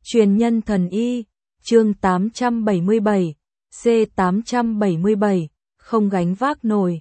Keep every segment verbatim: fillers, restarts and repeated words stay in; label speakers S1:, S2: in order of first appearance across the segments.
S1: Truyền nhân thần y, chương tám trăm bảy mươi bảy, C tám trăm bảy mươi bảy, không gánh vác nổi.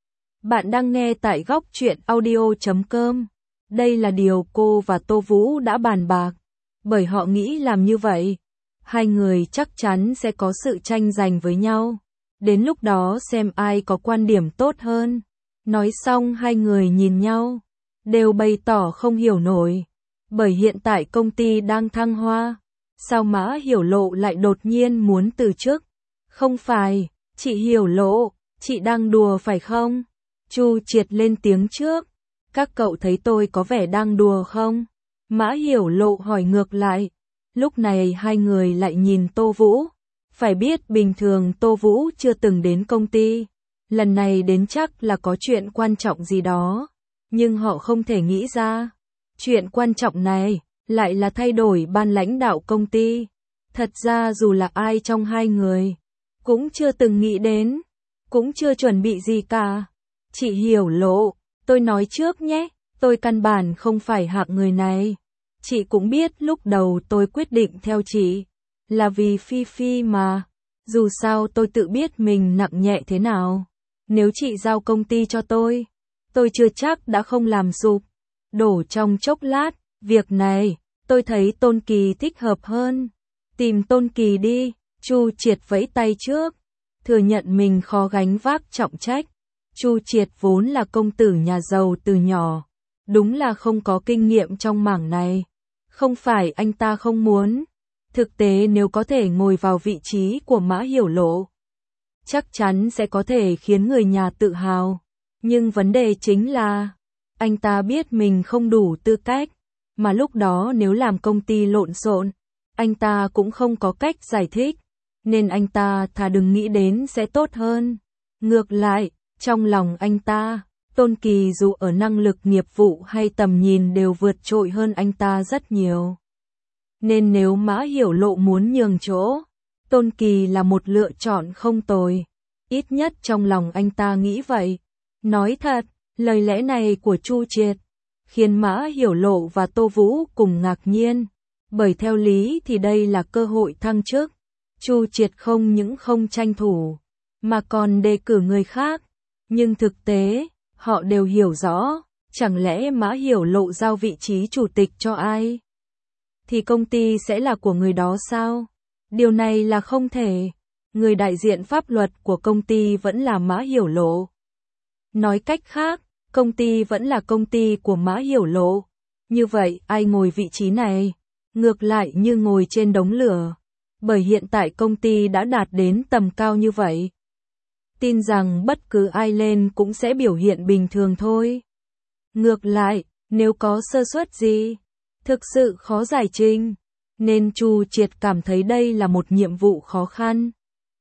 S1: Bạn đang nghe tại góc truyện audio chấm com. Đây là điều cô và Tô Vũ đã bàn bạc, bởi họ nghĩ làm như vậy, hai người chắc chắn sẽ có sự tranh giành với nhau. Đến lúc đó xem ai có quan điểm tốt hơn. Nói xong hai người nhìn nhau, đều bày tỏ không hiểu nổi. Bởi hiện tại công ty đang thăng hoa, sao Mã Hiểu Lộ lại đột nhiên muốn từ chức? Không phải, chị Hiểu Lộ, chị đang đùa phải không? Chu Triệt lên tiếng trước. Các cậu thấy tôi có vẻ đang đùa không? Mã Hiểu Lộ hỏi ngược lại. Lúc này hai người lại nhìn Tô Vũ. Phải biết bình thường Tô Vũ chưa từng đến công ty. Lần này đến chắc là có chuyện quan trọng gì đó. Nhưng họ không thể nghĩ ra. Chuyện quan trọng này lại là thay đổi ban lãnh đạo công ty. Thật ra dù là ai trong hai người, cũng chưa từng nghĩ đến, cũng chưa chuẩn bị gì cả. Chị Hiểu Lộ, tôi nói trước nhé, tôi căn bản không phải hạng người này. Chị cũng biết lúc đầu tôi quyết định theo chị, là vì Phi Phi mà. Dù sao tôi tự biết mình nặng nhẹ thế nào. Nếu chị giao công ty cho tôi, tôi chưa chắc đã không làm sụp đổ trong chốc lát. Việc này, tôi thấy Tôn Kỳ thích hợp hơn. Tìm Tôn Kỳ đi. Chu Triệt vẫy tay trước, thừa nhận mình khó gánh vác trọng trách. Chu Triệt vốn là công tử nhà giàu từ nhỏ, đúng là không có kinh nghiệm trong mảng này. Không phải anh ta không muốn, thực tế nếu có thể ngồi vào vị trí của Mã Hiểu Lộ, chắc chắn sẽ có thể khiến người nhà tự hào. Nhưng vấn đề chính là, anh ta biết mình không đủ tư cách, mà lúc đó nếu làm công ty lộn xộn, anh ta cũng không có cách giải thích, nên anh ta thà đừng nghĩ đến sẽ tốt hơn. Ngược lại, trong lòng anh ta, Tôn Kỳ dù ở năng lực nghiệp vụ hay tầm nhìn đều vượt trội hơn anh ta rất nhiều. Nên nếu Mã Hiểu Lộ muốn nhường chỗ, Tôn Kỳ là một lựa chọn không tồi. Ít nhất trong lòng anh ta nghĩ vậy. Nói thật, lời lẽ này của Chu Triệt khiến Mã Hiểu Lộ và Tô Vũ cùng ngạc nhiên, bởi theo lý thì đây là cơ hội thăng chức. Chu Triệt không những không tranh thủ, mà còn đề cử người khác. Nhưng thực tế, họ đều hiểu rõ, chẳng lẽ Mã Hiểu Lộ giao vị trí chủ tịch cho ai, thì công ty sẽ là của người đó sao? Điều này là không thể. Người đại diện pháp luật của công ty vẫn là Mã Hiểu Lộ. Nói cách khác, công ty vẫn là công ty của Mã Hiểu Lộ. Như vậy, ai ngồi vị trí này? Ngược lại như ngồi trên đống lửa. Bởi hiện tại công ty đã đạt đến tầm cao như vậy, tin rằng bất cứ ai lên cũng sẽ biểu hiện bình thường thôi. Ngược lại, nếu có sơ suất gì, thực sự khó giải trình, nên Chu Triệt cảm thấy đây là một nhiệm vụ khó khăn.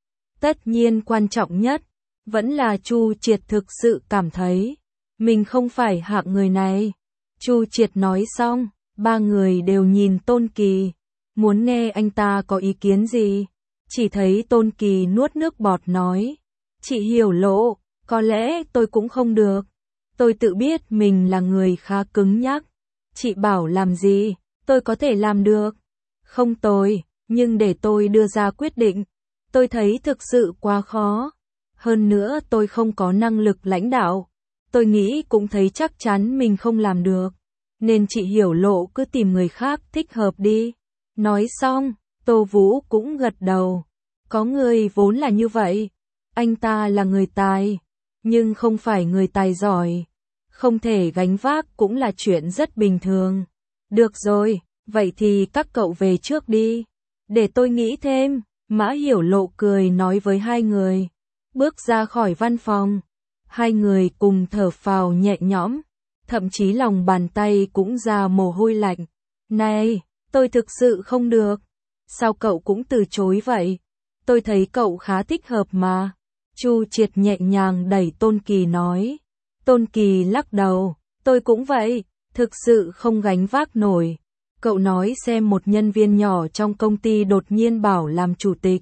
S1: Tất nhiên quan trọng nhất, vẫn là Chu Triệt thực sự cảm thấy, mình không phải hạng người này. Chu Triệt nói xong, ba người đều nhìn Tôn Kỳ, muốn nghe anh ta có ý kiến gì. Chỉ thấy Tôn Kỳ nuốt nước bọt nói, chị Hiểu Lộ, có lẽ tôi cũng không được. Tôi tự biết mình là người khá cứng nhắc. Chị bảo làm gì, tôi có thể làm được. Không tồi, nhưng để tôi đưa ra quyết định, tôi thấy thực sự quá khó. Hơn nữa tôi không có năng lực lãnh đạo. Tôi nghĩ cũng thấy chắc chắn mình không làm được. Nên chị Hiểu Lộ cứ tìm người khác thích hợp đi. Nói xong, Tô Vũ cũng gật đầu. Có người vốn là như vậy. Anh ta là người tài, nhưng không phải người tài giỏi. Không thể gánh vác cũng là chuyện rất bình thường. Được rồi, vậy thì các cậu về trước đi. Để tôi nghĩ thêm. Mã Hiểu Lộ cười nói với hai người. Bước ra khỏi văn phòng. Hai người cùng thở phào nhẹ nhõm. Thậm chí lòng bàn tay cũng ra mồ hôi lạnh. Này, tôi thực sự không được. Sao cậu cũng từ chối vậy? Tôi thấy cậu khá thích hợp mà. Chu Triệt nhẹ nhàng đẩy Tôn Kỳ nói. Tôn Kỳ lắc đầu. Tôi cũng vậy, thực sự không gánh vác nổi. Cậu nói xem một nhân viên nhỏ trong công ty đột nhiên bảo làm chủ tịch.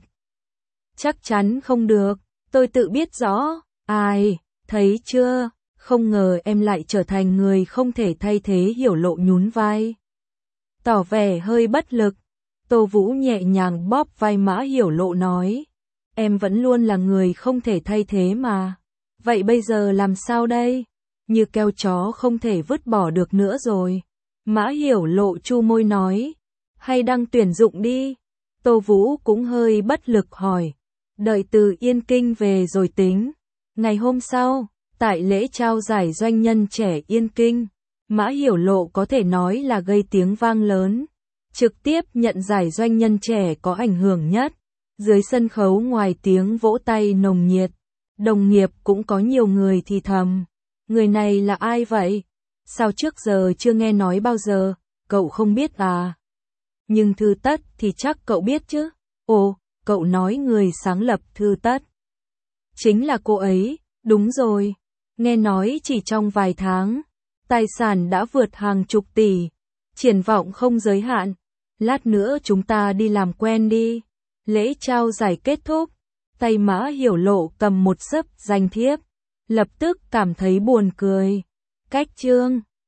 S1: Chắc chắn không được, tôi tự biết rõ. Ai, thấy chưa, không ngờ em lại trở thành người không thể thay thế. Hiểu Lộ nhún vai, tỏ vẻ hơi bất lực. Tô Vũ nhẹ nhàng bóp vai Mã Hiểu Lộ nói. Em vẫn luôn là người không thể thay thế mà. Vậy bây giờ làm sao đây? Như keo chó không thể vứt bỏ được nữa rồi. Mã Hiểu Lộ chu môi nói. Hay đăng tuyển dụng đi. Tô Vũ cũng hơi bất lực hỏi. Đợi từ Yên Kinh về rồi tính. Ngày hôm sau, tại lễ trao giải doanh nhân trẻ Yên Kinh, Mã Hiểu Lộ có thể nói là gây tiếng vang lớn. Trực tiếp nhận giải doanh nhân trẻ có ảnh hưởng nhất. Dưới sân khấu ngoài tiếng vỗ tay nồng nhiệt, đồng nghiệp cũng có nhiều người thì thầm. Người này là ai vậy? Sao trước giờ chưa nghe nói bao giờ, cậu không biết à? Nhưng Thư Tất thì chắc cậu biết chứ. Ồ, cậu nói người sáng lập Thư Tất. Chính là cô ấy, đúng rồi. Nghe nói chỉ trong vài tháng, tài sản đã vượt hàng chục tỷ. Triển vọng không giới hạn. Lát nữa chúng ta đi làm quen đi. Lễ trao giải kết thúc. Tay Mã Hiểu Lộ cầm một sấp danh thiếp. Lập tức cảm thấy buồn cười. Cách chương